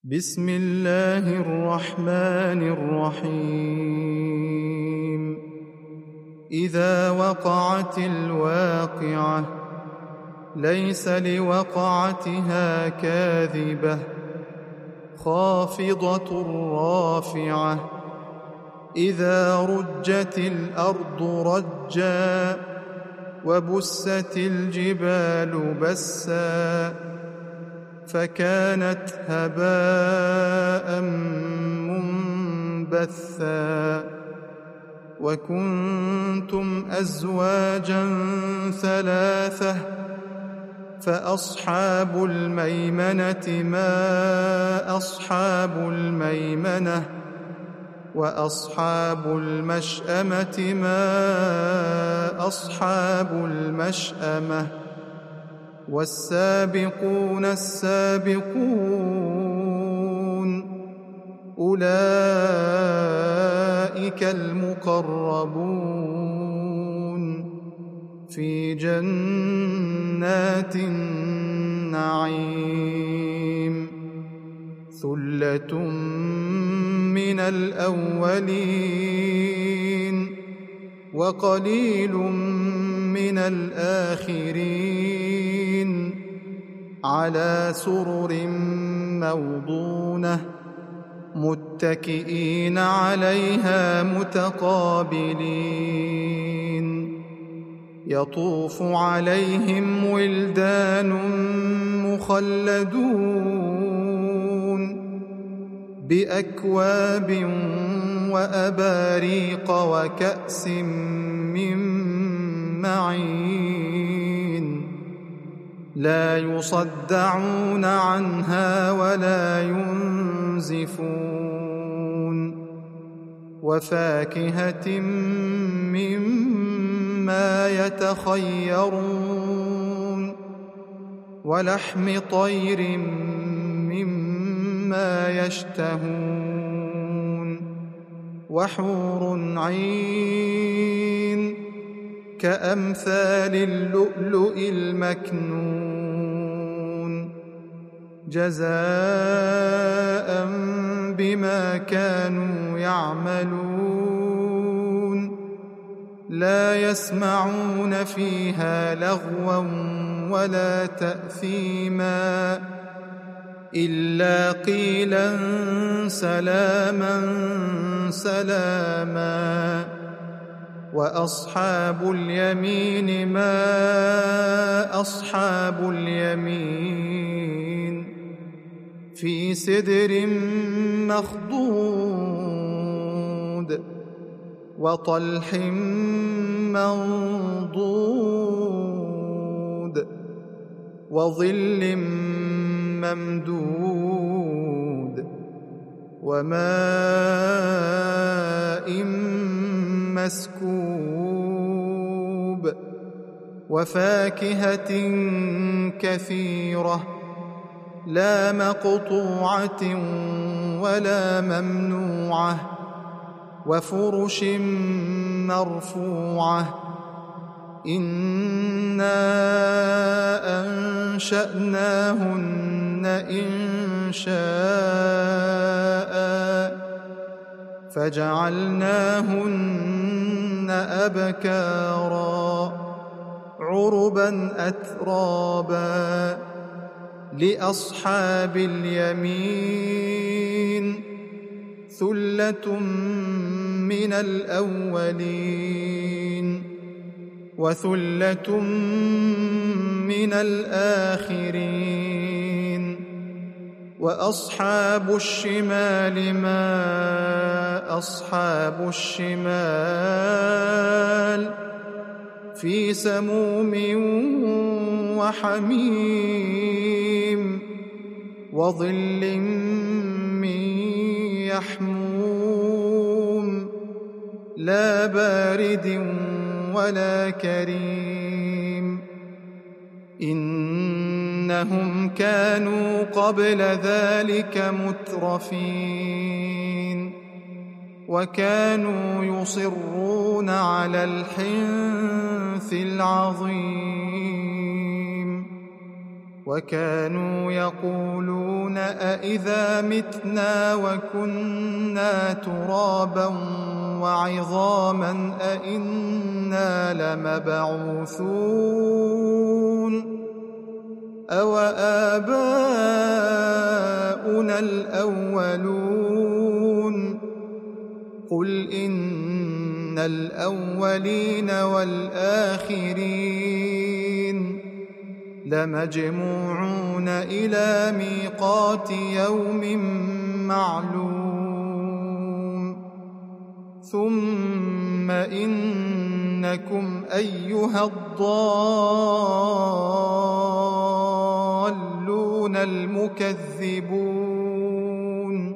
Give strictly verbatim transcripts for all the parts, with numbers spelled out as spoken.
بسم الله الرحمن الرحيم إذا وقعت الواقعة ليس لوقعتها كاذبة خافضة رافعة إذا رجت الأرض رجا وبست الجبال بسا فكانت هباء منبثا وكنتم أزواجا ثلاثة فأصحاب الميمنة ما أصحاب الميمنة وأصحاب المشأمة ما أصحاب المشأمة والسابقون السابقون أولئك المقربون في جنات النعيم ثلة من الأولين وقليل من الآخرين على سرر موضونة متكئين عليها متقابلين يطوف عليهم ولدان مخلدون بأكواب وأباريق وكأس من معين لا يصدعون عنها ولا ينزفون وفاكهة مما يتخيرون ولحم طير مما يشتهون وحور عين كأمثال اللؤلؤ المكنون جزاء بما كانوا يعملون لا يسمعون فيها لغوا ولا تأثيما إلا قيلا سلاما سلاما وأصحاب اليمين ما أصحاب اليمين في سدر مخضود وطلح منضود وظل ممدود وماء مسكوب وفاكهة كثيرة لا مقطوعة ولا ممنوعة وفرش مرفوعة إنا أنشأناهن إنشاء فجعلناهن أبكارا عربا أترابا لأصحاب اليمين ثلة من الأولين وثلة من الآخرين وأصحاب الشمال ما أصحاب الشمال في سموم وحميم وظل من يحموم لا بارد ولا كريم إنهم كانوا قبل ذلك مترفين وكانوا يصرون على الحنث العظيم وكانوا يقولون أإذا متنا وكنا ترابا وعظاما أإنا لمبعوثون أو آباؤنا الأولون قل إن الأولين والآخرين لمجموعون إلى ميقات يوم معلوم ثم إنكم أيها الضالون المكذبون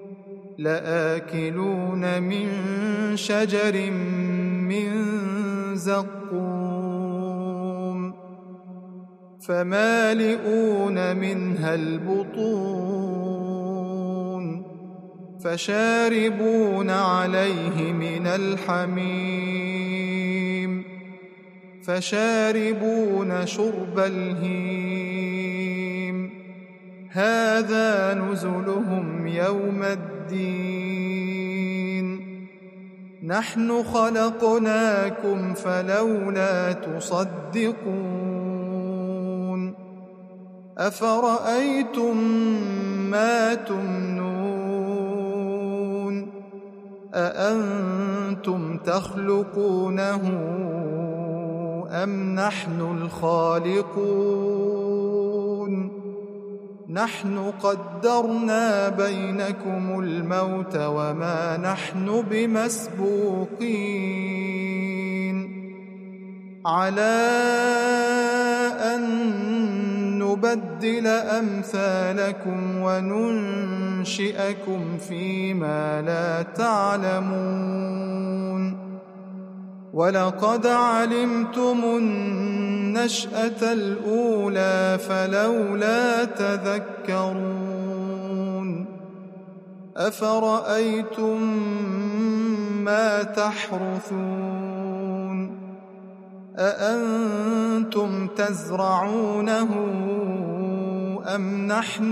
لآكلون من شجر من زقوم فمالئون منها البطون فشاربون عليه من الحميم فشاربون شرب الهيم هذا نزلهم يوم الدين نحن خلقناكم فلولا تصدقون أفرأيتم ما تمنون أأنتم تخلقونه أم نحن الخالقون نحن قدرنا بينكم الموت وما نحن بمسبوقين على أن نبدل أمثالكم وننشئكم فيما لا تعلمون ولقد علمتم النشأة الأولى فلولا تذكرون أفرأيتم ما تحرثون أأنتم تزرعونه أم نحن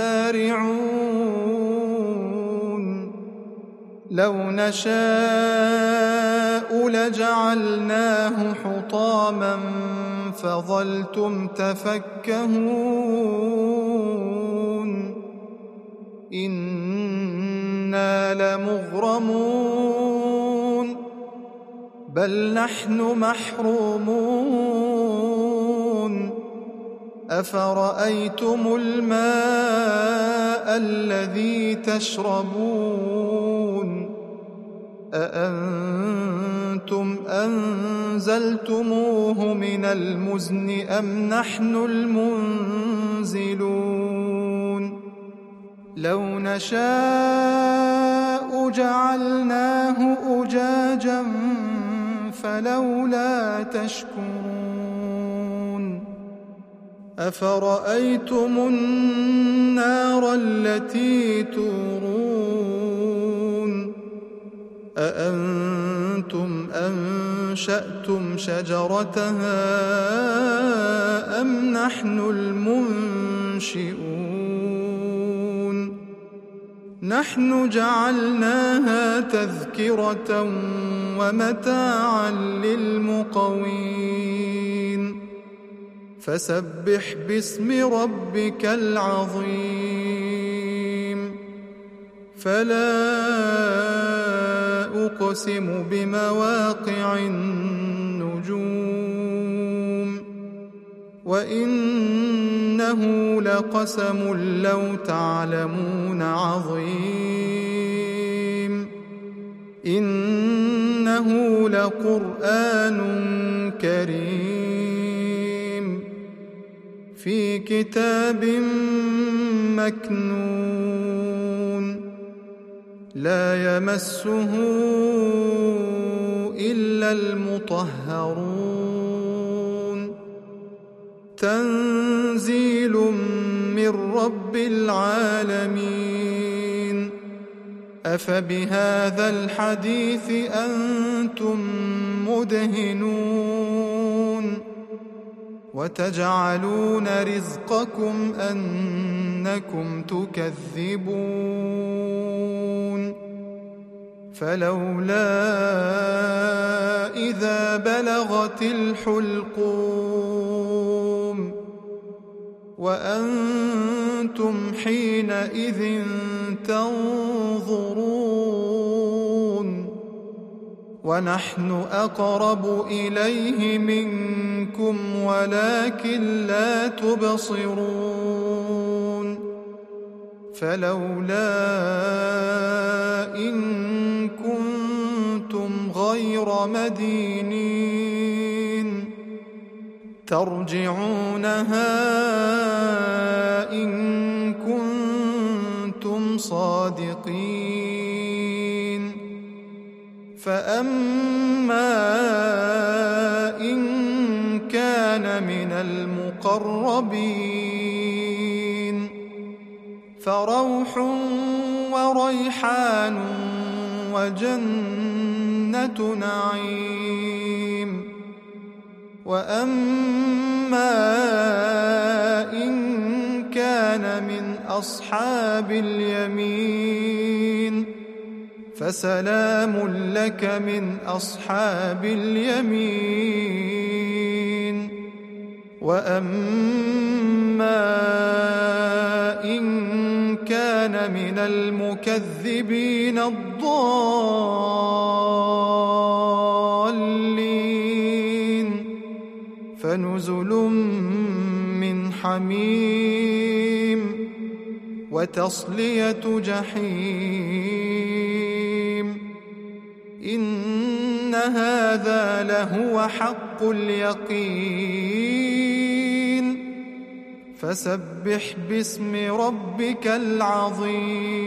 الزارعون لو نشاء لجعلناه حطاما فظلتم تفكهون إنا لمغرمون بل نحن محرومون أفرأيتم الماء الذي تشربون أأنتم أنزلتموه من المزن أم نحن المنزلون لو نشاء جعلناه أجاجا فلولا تشكرون أفرأيتم النار التي تورون أأنتم أنشأتم شجرتها أم نحن المنشئون نحن جعلناها تذكرة ومتاعا للمقوين فسبح باسم ربك العظيم فلا أقسم بمواقع النجوم وإنه لقسم لو تعلمون عظيم إنه لقرآن كريم في كتاب مكنون لا يمسه إلا المطهرون تنزيل من رب العالمين أفبهذا الحديث أنتم مدهنون وتجعلون رزقكم أنكم تكذبون فلولا إذا بلغت الحلقوم وأنتم حينئذ تنظرون ونحن أقرب إليه منكم ولكن لا تبصرون فلولا إن كنتم غير مدينين ترجعونها إن كنتم صادقين فأما إن كان من المقربين فروح وريحان وجنة نعيم وأما إن كان من أصحاب اليمين فسلام لك من أصحاب اليمين وأما إن كان من المكذبين الضالين فنزل من حميم وتصلية جحيم إن هذا لهو حق اليقين فسبح باسم ربك العظيم